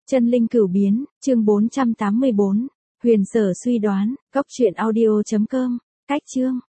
Chân linh cửu biến, chương 484. Huyền Sở suy đoán, cốc truyện audio.com. Cách chương.